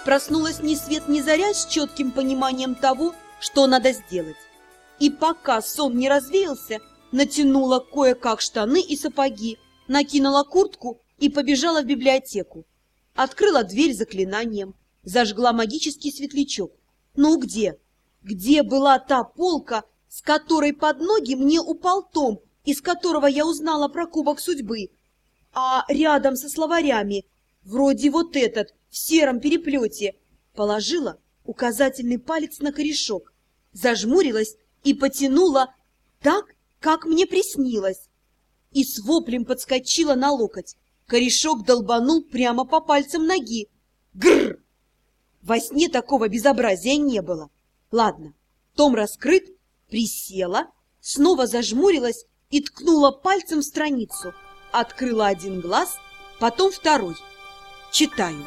Проснулась ни свет ни заря с четким пониманием того, что надо сделать. И пока сон не развеялся, натянула кое-как штаны и сапоги, накинула куртку и побежала в библиотеку. Открыла дверь заклинанием, зажгла магический светлячок. Ну где? Где была та полка, с которой под ноги мне упал том, из которого я узнала про кубок судьбы? А рядом со словарями, вроде вот этот, в сером переплете, положила указательный палец на корешок, зажмурилась и потянула так, как мне приснилось. И с воплем подскочила на локоть. Корешок долбанул прямо по пальцам ноги. Гррр! Во сне такого безобразия не было. Ладно, том раскрыт, присела, снова зажмурилась и ткнула пальцем в страницу. Открыла один глаз, потом второй. Читаю.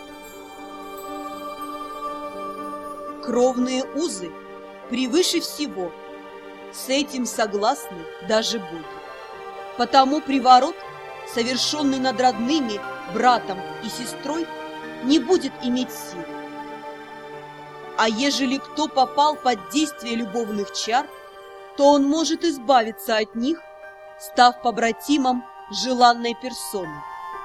Кровные узы превыше всего. С этим согласны даже боги. Потому приворот, совершенный над родными, братом и сестрой, не будет иметь силы. А ежели кто попал под действие любовных чар, то он может избавиться от них, став побратимом желанной персоны.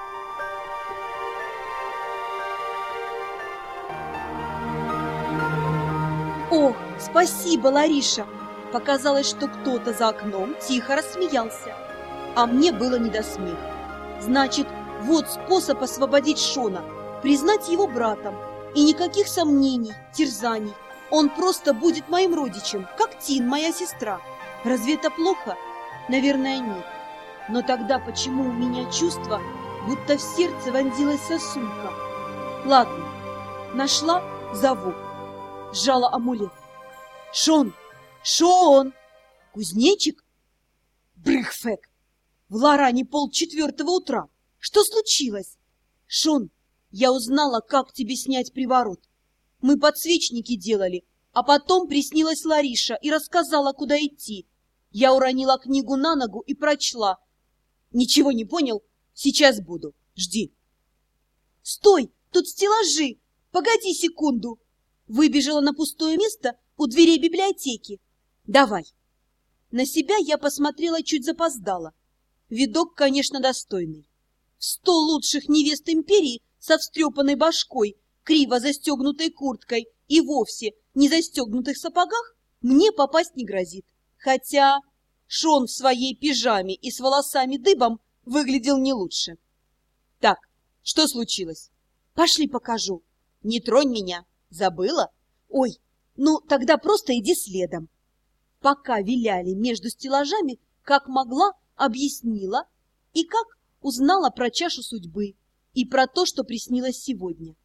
Ох, спасибо, Лариша! Показалось, что кто-то за окном тихо рассмеялся, а мне было не до смеха. Значит, вот способ освободить Шона, признать его братом, и никаких сомнений, терзаний. Он просто будет моим родичем, как Тин, моя сестра. Разве это плохо? Наверное, нет. Но тогда почему у меня чувство, будто в сердце вонзилась сосулька? Ладно, нашла, зову. Сжала амулет. Шон! Шон! Кузнечик? Брыхфек! В Лоране 3:30 утра. Что случилось? Шон, я узнала, как тебе снять приворот. Мы подсвечники делали, а потом приснилась Лариша и рассказала, куда идти. Я уронила книгу на ногу и прочла. Ничего не понял? Сейчас буду. Жди. Стой! Тут стеллажи! Погоди секунду! Выбежала на пустое место у дверей библиотеки. Давай. На себя я посмотрела чуть запоздала. Видок, конечно, достойный. В 100 лучших невест империи со встрепанной башкой, криво застегнутой курткой и вовсе не застегнутых сапогах мне попасть не грозит. Хотя Шон в своей пижаме и с волосами дыбом выглядел не лучше. Так, что случилось? Пошли покажу. Не тронь меня. Забыла? Ой, ну тогда просто иди следом. Пока виляли между стеллажами, как могла, объяснила, и как узнала про чашу судьбы и про то, что приснилось сегодня.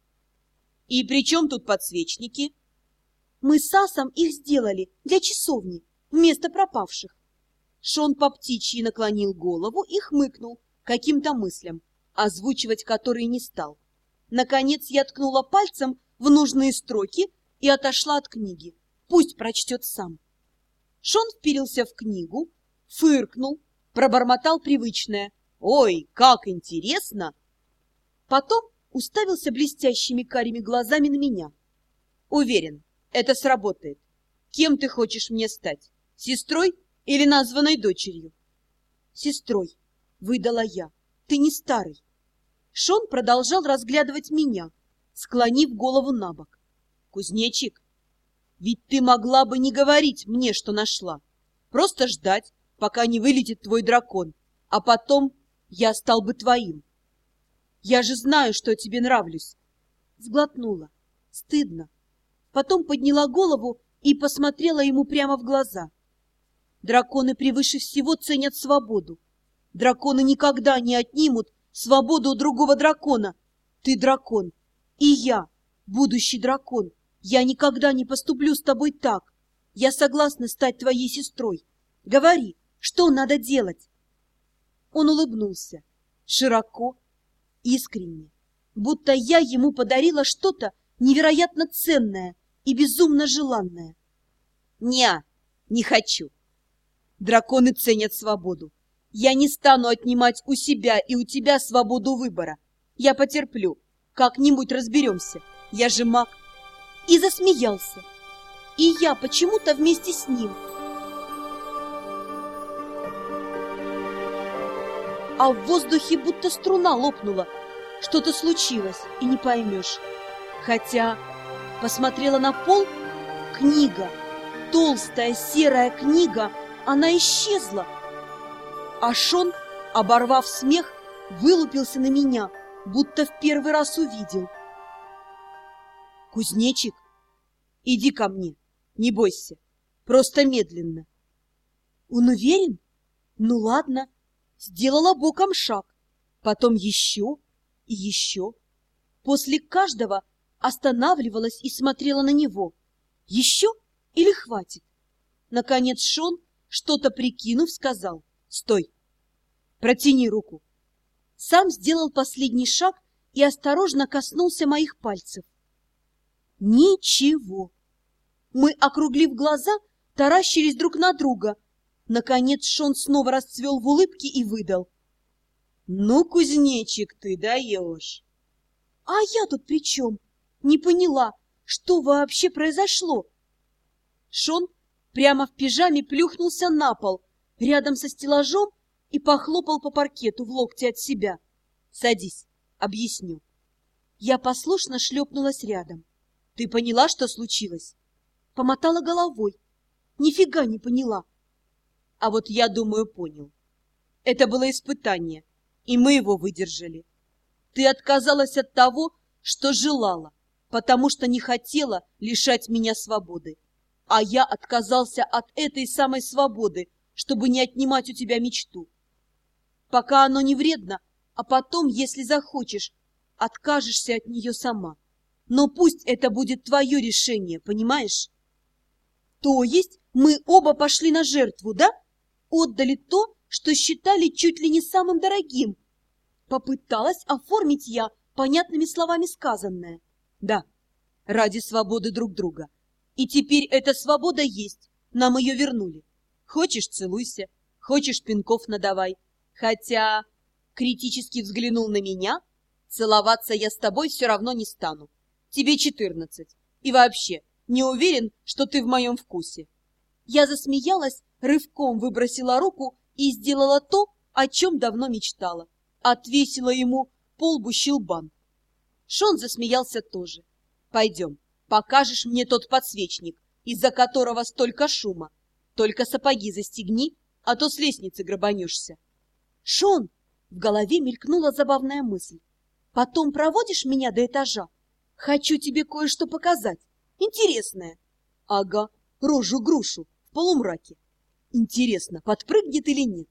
И при чем тут подсвечники? Мы с Асом их сделали для часовни, вместо пропавших. Шон по птичьи наклонил голову и хмыкнул каким-то мыслям, озвучивать которые не стал. Наконец я ткнула пальцем в нужные строки и отошла от книги. Пусть прочтет сам. Шон вперился в книгу, фыркнул, пробормотал привычное: «Ой, как интересно!» Потом уставился блестящими карими глазами на меня. «Уверен, это сработает. Кем ты хочешь мне стать? Сестрой или названной дочерью?» «Сестрой», — выдала я. «Ты не старый». Шон продолжал разглядывать меня, склонив голову на бок. «Кузнечик, ведь ты могла бы не говорить мне, что нашла. Просто ждать, пока не вылетит твой дракон, а потом я стал бы твоим. Я же знаю, что тебе нравлюсь». Сглотнула. Стыдно. Потом подняла голову и посмотрела ему прямо в глаза. Драконы превыше всего ценят свободу. Драконы никогда не отнимут свободу у другого дракона. Ты дракон, и я, будущий дракон. Я никогда не поступлю с тобой так. Я согласна стать твоей сестрой. Говори, что надо делать?» Он улыбнулся. Широко, искренне. Будто я ему подарила что-то невероятно ценное и безумно желанное. Не хочу. Драконы ценят свободу. Я не стану отнимать у себя и у тебя свободу выбора. Я потерплю. Как-нибудь разберемся. Я же маг. И засмеялся. И я почему-то вместе с ним. А в воздухе будто струна лопнула. Что-то случилось, и не поймешь. Хотя посмотрела на пол, книга, толстая серая книга, она исчезла. А Шон, оборвав смех, вылупился на меня, будто в первый раз увидел. «Кузнечик, иди ко мне, не бойся, просто медленно». Он уверен? Ну ладно. Сделала боком шаг, потом еще и еще. После каждого останавливалась и смотрела на него. Еще или хватит? Наконец Шон, что-то прикинув, сказал: «Стой, протяни руку». Сам сделал последний шаг и осторожно коснулся моих пальцев. Ничего. Мы, округлив глаза, таращились друг на друга. Наконец Шон снова расцвел в улыбке и выдал: «Ну, кузнечик, ты даешь!» А я тут при чем? Не поняла, что вообще произошло. Шон прямо в пижаме плюхнулся на пол, рядом со стеллажом, и похлопал по паркету в локте от себя. «Садись, объясню». Я послушно шлепнулась рядом. «Ты поняла, что случилось?» Помотала головой. Нифига не поняла. А вот я думаю, понял. Это было испытание, и мы его выдержали. Ты отказалась от того, что желала, потому что не хотела лишать меня свободы. А я отказался от этой самой свободы, чтобы не отнимать у тебя мечту. Пока оно не вредно, а потом, если захочешь, откажешься от нее сама. Но пусть это будет твое решение, понимаешь? То есть мы оба пошли на жертву, да? Отдали то, что считали чуть ли не самым дорогим. Попыталась оформить я понятными словами сказанное. Да, ради свободы друг друга. И теперь эта свобода есть, нам ее вернули. Хочешь, целуйся, хочешь, пинков надавай. Хотя, критически взглянул на меня, целоваться я с тобой все равно не стану. Тебе 14. И вообще, не уверен, что ты в моем вкусе. Я засмеялась, рывком выбросила руку и сделала то, о чем давно мечтала. Отвесила ему по лбу щелбан. Шон засмеялся тоже. Пойдем, покажешь мне тот подсвечник, из-за которого столько шума. Только сапоги застегни, а то с лестницы грабанешься. Шон, в голове мелькнула забавная мысль. Потом проводишь меня до этажа? Хочу тебе кое-что показать. Интересное. Ага, рожу-грушу в полумраке. Интересно, подпрыгнет или нет?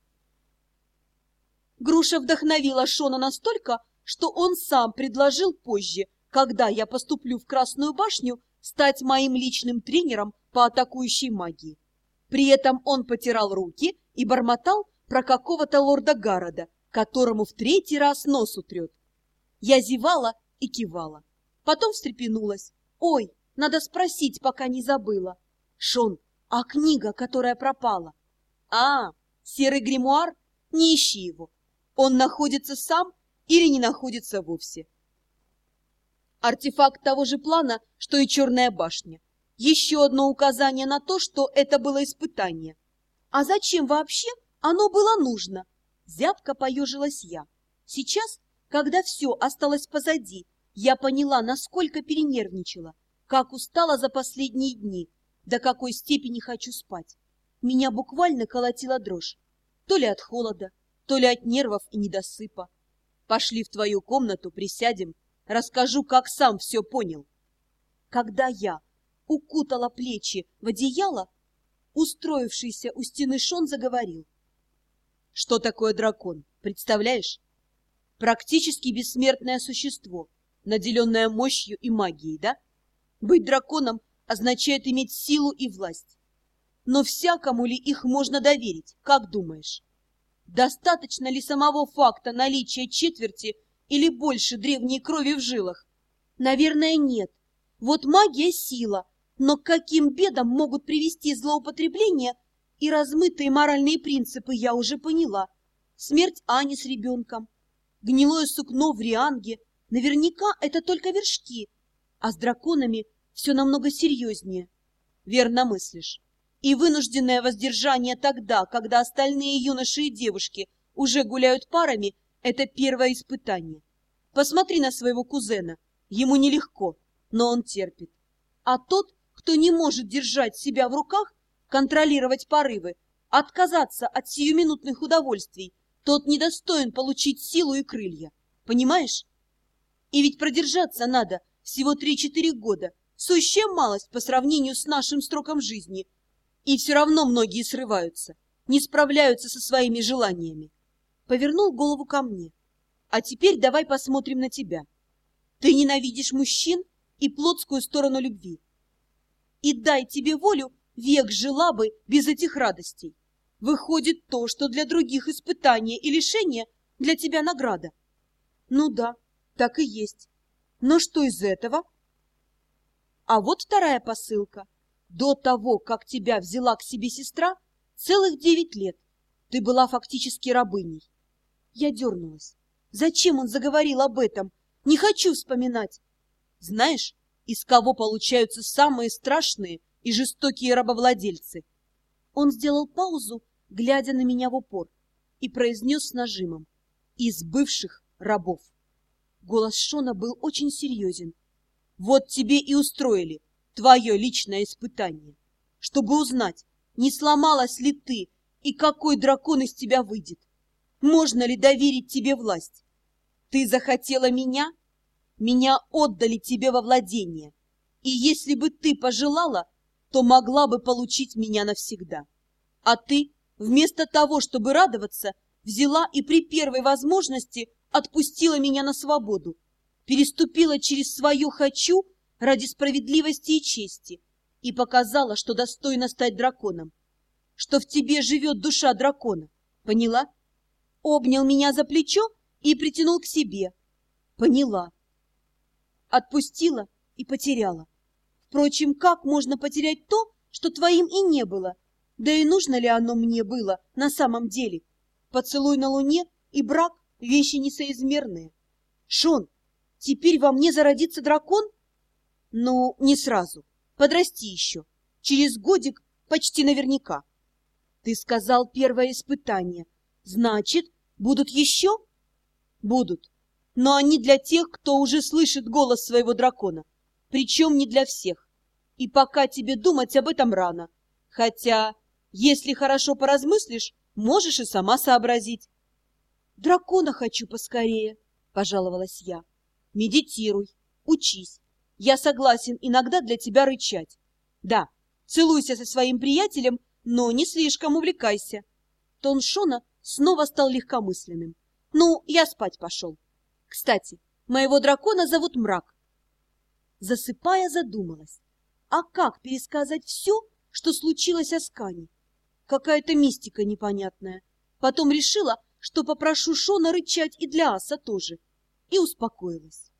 Груша вдохновила Шона настолько, что он сам предложил позже, когда я поступлю в Красную башню, стать моим личным тренером по атакующей магии. При этом он потирал руки и бормотал про какого-то лорда Гаррода, которому в 3-й раз нос утрет. Я зевала и кивала. Потом встрепенулась. Ой, надо спросить, пока не забыла. Шон, а книга, которая пропала? А, серый гримуар? Не ищи его. Он находится сам или не находится вовсе. Артефакт того же плана, что и Черная башня. Еще одно указание на то, что это было испытание. А зачем вообще оно было нужно? Зябко поежилась я. Сейчас, когда все осталось позади, я поняла, насколько перенервничала, как устала за последние дни, до какой степени хочу спать. Меня буквально колотила дрожь. То ли от холода, то ли от нервов и недосыпа. Пошли в твою комнату, присядем, расскажу, как сам все понял. Когда я укутала плечи в одеяло, устроившийся у стены Шон заговорил. Что такое дракон, представляешь? Практически бессмертное существо, наделенное мощью и магией, да? Быть драконом означает иметь силу и власть. Но всякому ли их можно доверить, как думаешь? Достаточно ли самого факта наличия четверти или больше древней крови в жилах? Наверное, нет. Вот магия — сила, но к каким бедам могут привести злоупотребления и размытые моральные принципы, я уже поняла. Смерть Ани с ребенком, гнилое сукно в Рианге. Наверняка это только вершки. А с драконами все намного серьезнее. Верно мыслишь. И вынужденное воздержание тогда, когда остальные юноши и девушки уже гуляют парами, это первое испытание. Посмотри на своего кузена. Ему нелегко, но он терпит. А тот, кто не может держать себя в руках, контролировать порывы, отказаться от сиюминутных удовольствий, тот недостоин получить силу и крылья. Понимаешь? И ведь продержаться надо всего 3-4 года, сущая малость по сравнению с нашим сроком жизни. И все равно многие срываются, не справляются со своими желаниями. Повернул голову ко мне. А теперь давай посмотрим на тебя. Ты ненавидишь мужчин и плотскую сторону любви. И дай тебе волю, век жила бы без этих радостей. Выходит, то, что для других испытание и лишение, для тебя награда. Ну да, так и есть. Но что из этого? А вот вторая посылка. До того, как тебя взяла к себе сестра, целых 9 лет ты была фактически рабыней. Я дернулась. Зачем он заговорил об этом? Не хочу вспоминать. Знаешь, из кого получаются самые страшные и жестокие рабовладельцы? Он сделал паузу, глядя на меня в упор, и произнес с нажимом: из бывших рабов. Голос Шона был очень серьезен. Вот тебе и устроили твое личное испытание, чтобы узнать, не сломалась ли ты и какой дракон из тебя выйдет. Можно ли доверить тебе власть? Ты захотела меня? Меня отдали тебе во владение. И если бы ты пожелала, то могла бы получить меня навсегда. А ты, вместо того, чтобы радоваться, взяла и при первой возможности отпустила меня на свободу, переступила через свое «хочу» ради справедливости и чести и показала, что достойна стать драконом, что в тебе живет душа дракона. Поняла? Обнял меня за плечо и притянул к себе. Поняла. Отпустила и потеряла. Впрочем, как можно потерять то, что твоим и не было? Да и нужно ли оно мне было на самом деле? Поцелуй на луне и брак — вещи несоизмерные. Шон, теперь во мне зародится дракон? Ну, не сразу. Подрасти еще. Через годик почти наверняка. Ты сказал первое испытание. Значит, будут еще? Будут. Но они для тех, кто уже слышит голос своего дракона. Причем не для всех. И пока тебе думать об этом рано. Хотя, если хорошо поразмыслишь, можешь и сама сообразить. Дракона хочу поскорее, пожаловалась я. Медитируй, учись. Я согласен иногда для тебя рычать. Да, целуйся со своим приятелем, но не слишком увлекайся. Тон Шона снова стал легкомысленным. Ну, я спать пошел. Кстати, моего дракона зовут Мрак. Засыпая, задумалась. А как пересказать все, что случилось с Кани? Какая-то мистика непонятная. Потом решила, что попрошу Шона рычать и для аса тоже. И успокоилась.